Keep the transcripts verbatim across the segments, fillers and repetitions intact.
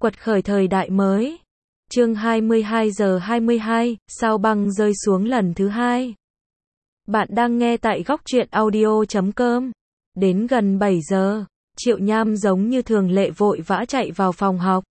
Quật khởi thời đại mới. Chương hai mươi hai giờ hai mươi hai, sao băng rơi xuống lần thứ hai. Bạn đang nghe tại góc truyện audio chấm com. Đến gần bảy giờ, Triệu Nham giống như thường lệ vội vã chạy vào phòng học.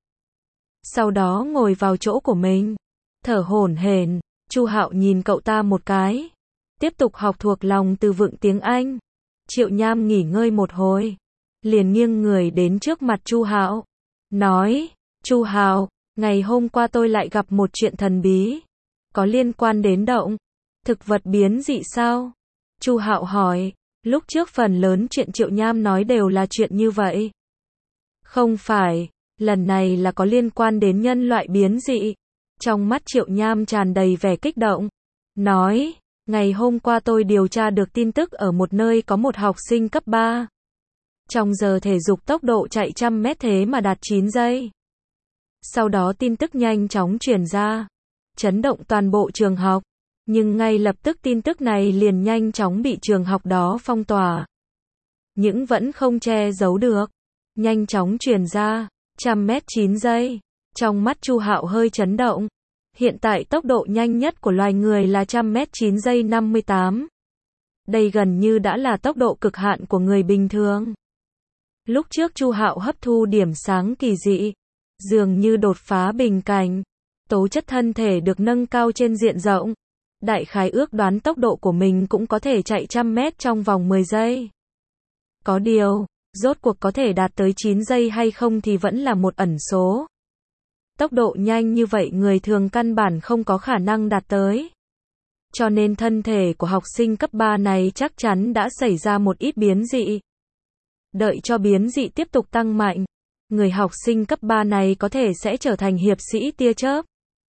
Sau đó ngồi vào chỗ của mình, thở hổn hển. Chu Hạo nhìn cậu ta một cái, tiếp tục học thuộc lòng từ vựng tiếng Anh. Triệu Nham nghỉ ngơi một hồi, liền nghiêng người đến trước mặt Chu Hạo, nói: "Chu Hạo, ngày hôm qua tôi lại gặp một chuyện thần bí, có liên quan đến động thực vật biến dị sao?" Chu Hạo hỏi. Lúc trước phần lớn chuyện Triệu Nham nói đều là chuyện như vậy. Không phải, lần này là có liên quan đến nhân loại biến dị. Trong mắt Triệu Nham tràn đầy vẻ kích động, nói: "Ngày hôm qua tôi điều tra được tin tức ở một nơi có một học sinh cấp ba. Trong giờ thể dục tốc độ chạy trăm mét thế mà đạt chín giây. Sau đó tin tức nhanh chóng truyền ra, chấn động toàn bộ trường học. Nhưng ngay lập tức tin tức này liền nhanh chóng bị trường học đó phong tỏa. Nhưng vẫn không che giấu được, nhanh chóng truyền ra, trăm mét chín giây. Trong mắt Chu Hạo hơi chấn động. Hiện tại tốc độ nhanh nhất của loài người là trăm mét chín giây năm mươi tám. Đây gần như đã là tốc độ cực hạn của người bình thường. Lúc trước Chu Hạo hấp thu điểm sáng kỳ dị, dường như đột phá bình cảnh, tố chất thân thể được nâng cao trên diện rộng. Đại khái ước đoán tốc độ của mình cũng có thể chạy trăm mét trong vòng mười giây. Có điều, rốt cuộc có thể đạt tới chín giây hay không thì vẫn là một ẩn số. Tốc độ nhanh như vậy người thường căn bản không có khả năng đạt tới. Cho nên thân thể của học sinh cấp ba này chắc chắn đã xảy ra một ít biến dị. Đợi cho biến dị tiếp tục tăng mạnh, người học sinh cấp ba này có thể sẽ trở thành hiệp sĩ tia chớp,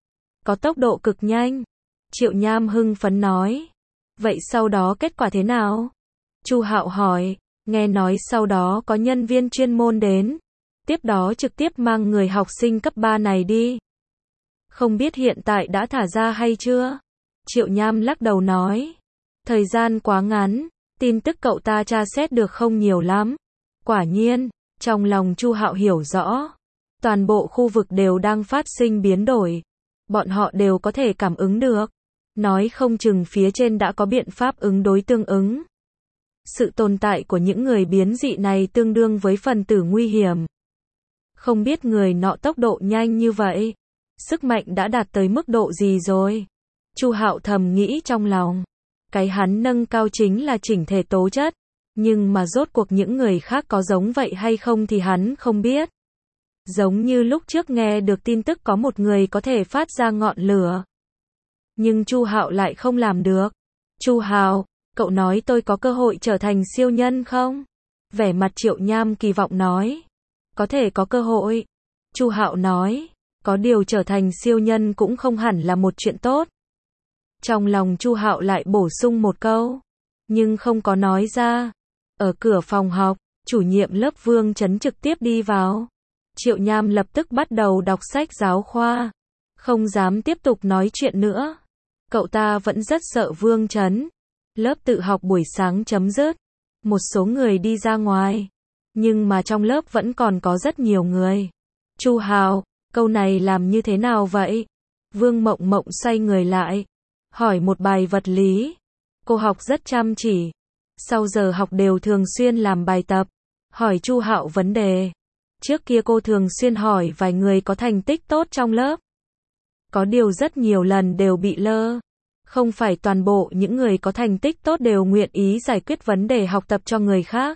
có tốc độ cực nhanh. Triệu Nham hưng phấn nói. Vậy sau đó kết quả thế nào? Chu Hạo hỏi. Nghe nói sau đó có nhân viên chuyên môn đến, tiếp đó trực tiếp mang người học sinh cấp ba này đi. Không biết hiện tại đã thả ra hay chưa? Triệu Nham lắc đầu nói. Thời gian quá ngắn, tin tức cậu ta tra xét được không nhiều lắm. Quả nhiên, trong lòng Chu Hạo hiểu rõ, toàn bộ khu vực đều đang phát sinh biến đổi. Bọn họ đều có thể cảm ứng được. Nói không chừng phía trên đã có biện pháp ứng đối tương ứng. Sự tồn tại của những người biến dị này tương đương với phần tử nguy hiểm. Không biết người nọ tốc độ nhanh như vậy, sức mạnh đã đạt tới mức độ gì rồi? Chu Hạo thầm nghĩ trong lòng. Cái hắn nâng cao chính là chỉnh thể tố chất, nhưng mà rốt cuộc những người khác có giống vậy hay không thì hắn không biết. Giống như lúc trước nghe được tin tức có một người có thể phát ra ngọn lửa. Nhưng Chu Hạo lại không làm được. Chu Hạo, cậu nói tôi có cơ hội trở thành siêu nhân không? Vẻ mặt Triệu Nham kỳ vọng nói. Có thể có cơ hội. Chu Hạo nói. Có điều trở thành siêu nhân cũng không hẳn là một chuyện tốt. Trong lòng Chu Hạo lại bổ sung một câu, nhưng không có nói ra. Ở cửa phòng học, chủ nhiệm lớp Vương Chấn trực tiếp đi vào. Triệu Nham lập tức bắt đầu đọc sách giáo khoa, không dám tiếp tục nói chuyện nữa. Cậu ta vẫn rất sợ Vương Chấn. Lớp tự học buổi sáng chấm dứt, một số người đi ra ngoài, nhưng mà trong lớp vẫn còn có rất nhiều người. Chu Hạo, câu này làm như thế nào vậy? Vương Mộng Mộng xoay người lại, hỏi một bài vật lý. Cô học rất chăm chỉ, sau giờ học đều thường xuyên làm bài tập, hỏi Chu Hạo vấn đề. Trước kia cô thường xuyên hỏi vài người có thành tích tốt trong lớp. Có điều rất nhiều lần đều bị lơ. Không phải toàn bộ những người có thành tích tốt đều nguyện ý giải quyết vấn đề học tập cho người khác.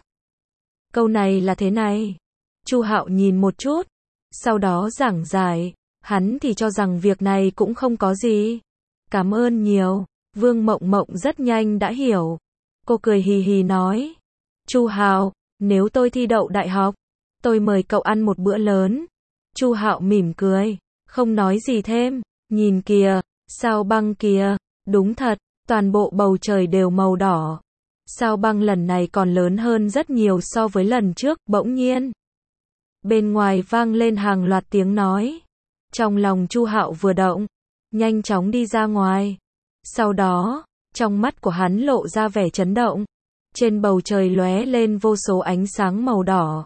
Câu này là thế này. Chu Hạo nhìn một chút, sau đó giảng giải. Hắn thì cho rằng việc này cũng không có gì. Cảm ơn nhiều. Vương Mộng Mộng rất nhanh đã hiểu. Cô cười hì hì nói. Chu Hạo, nếu tôi thi đậu đại học, tôi mời cậu ăn một bữa lớn. Chu Hạo mỉm cười, không nói gì thêm. Nhìn kìa, sao băng kìa. Đúng thật, toàn bộ bầu trời đều màu đỏ. Sao băng lần này còn lớn hơn rất nhiều so với lần trước. Bỗng nhiên, bên ngoài vang lên hàng loạt tiếng nói. Trong lòng Chu Hạo vừa động, nhanh chóng đi ra ngoài. Sau đó, trong mắt của hắn lộ ra vẻ chấn động. Trên bầu trời lóe lên vô số ánh sáng màu đỏ.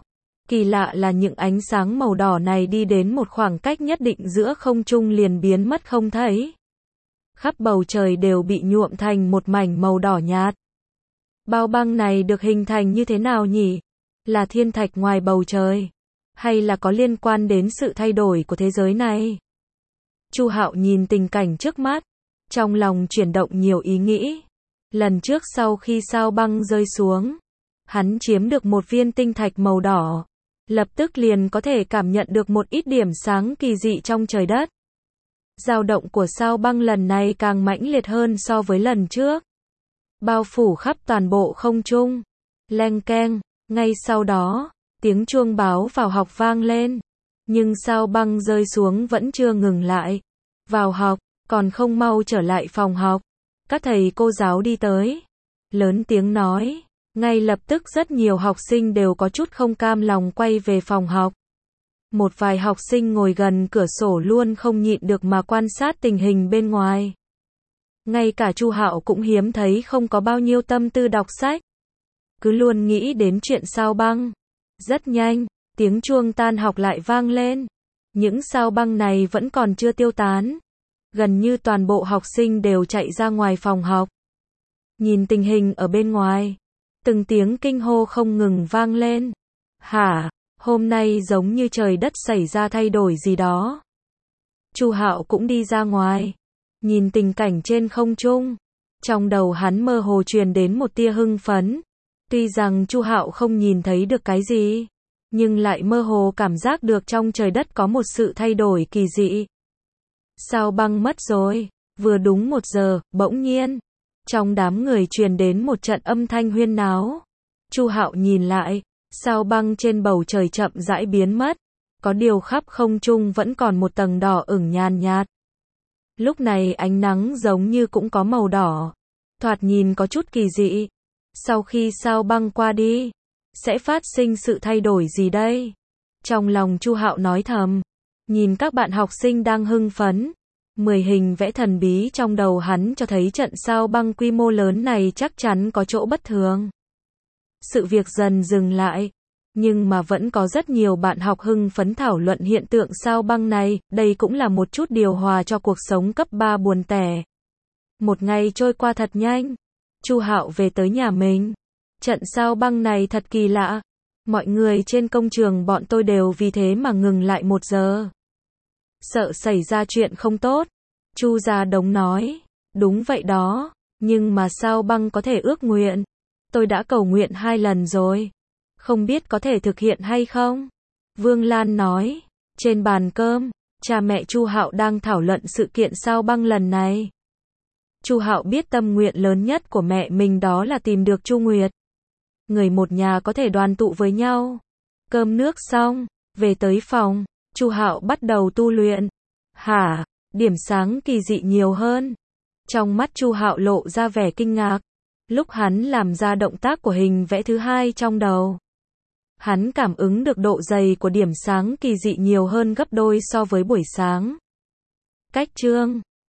Kỳ lạ là những ánh sáng màu đỏ này đi đến một khoảng cách nhất định giữa không trung liền biến mất không thấy. Khắp bầu trời đều bị nhuộm thành một mảnh màu đỏ nhạt. Bao băng này được hình thành như thế nào nhỉ? Là thiên thạch ngoài bầu trời? Hay là có liên quan đến sự thay đổi của thế giới này? Chu Hạo nhìn tình cảnh trước mắt, trong lòng chuyển động nhiều ý nghĩ. Lần trước sau khi sao băng rơi xuống, hắn chiếm được một viên tinh thạch màu đỏ, lập tức liền có thể cảm nhận được một ít điểm sáng kỳ dị trong trời đất. Dao động của sao băng lần này càng mãnh liệt hơn so với lần trước, bao phủ khắp toàn bộ không trung. Leng keng, ngay sau đó, tiếng chuông báo vào học vang lên, nhưng sao băng rơi xuống vẫn chưa ngừng lại. Vào học, còn không mau trở lại phòng học. Các thầy cô giáo đi tới, lớn tiếng nói. Ngay lập tức rất nhiều học sinh đều có chút không cam lòng quay về phòng học. Một vài học sinh ngồi gần cửa sổ luôn không nhịn được mà quan sát tình hình bên ngoài. Ngay cả Chu Hạo cũng hiếm thấy không có bao nhiêu tâm tư đọc sách, cứ luôn nghĩ đến chuyện sao băng. Rất nhanh, tiếng chuông tan học lại vang lên. Những sao băng này vẫn còn chưa tiêu tán. Gần như toàn bộ học sinh đều chạy ra ngoài phòng học. Nhìn tình hình ở bên ngoài, từng tiếng kinh hô không ngừng vang lên. Hả, hôm nay giống như trời đất xảy ra thay đổi gì đó. Chu Hạo cũng đi ra ngoài, nhìn tình cảnh trên không trung. Trong đầu hắn mơ hồ truyền đến một tia hưng phấn. Tuy rằng Chu Hạo không nhìn thấy được cái gì, nhưng lại mơ hồ cảm giác được trong trời đất có một sự thay đổi kỳ dị. Sao băng mất rồi. Vừa đúng một giờ, bỗng nhiên, trong đám người truyền đến một trận âm thanh huyên náo. Chu Hạo nhìn lại, sao băng trên bầu trời chậm rãi biến mất. Có điều khắp không trung vẫn còn một tầng đỏ ửng nhàn nhạt. Lúc này ánh nắng giống như cũng có màu đỏ, thoạt nhìn có chút kỳ dị. Sau khi sao băng qua đi, sẽ phát sinh sự thay đổi gì đây? Trong lòng Chu Hạo nói thầm, nhìn các bạn học sinh đang hưng phấn. Mười hình vẽ thần bí trong đầu hắn cho thấy trận sao băng quy mô lớn này chắc chắn có chỗ bất thường. Sự việc dần dừng lại, nhưng mà vẫn có rất nhiều bạn học hưng phấn thảo luận hiện tượng sao băng này. Đây cũng là một chút điều hòa cho cuộc sống cấp ba buồn tẻ. Một ngày trôi qua thật nhanh. Chu Hạo về tới nhà mình. Trận sao băng này thật kỳ lạ. Mọi người trên công trường bọn tôi đều vì thế mà ngừng lại một giờ. Sợ xảy ra chuyện không tốt. Chu Gia Đống nói. Đúng vậy đó. Nhưng mà sao băng có thể ước nguyện? Tôi đã cầu nguyện hai lần rồi. Không biết có thể thực hiện hay không? Vương Lan nói. Trên bàn cơm, cha mẹ Chu Hạo đang thảo luận sự kiện sao băng lần này. Chu Hạo biết tâm nguyện lớn nhất của mẹ mình đó là tìm được Chu Nguyệt. Người một nhà có thể đoàn tụ với nhau. Cơm nước xong, về tới phòng, Chu Hạo bắt đầu tu luyện. Hả, điểm sáng kỳ dị nhiều hơn. Trong mắt Chu Hạo lộ ra vẻ kinh ngạc. Lúc hắn làm ra động tác của hình vẽ thứ hai trong đầu, hắn cảm ứng được độ dày của điểm sáng kỳ dị nhiều hơn gấp đôi so với buổi sáng. Cách chương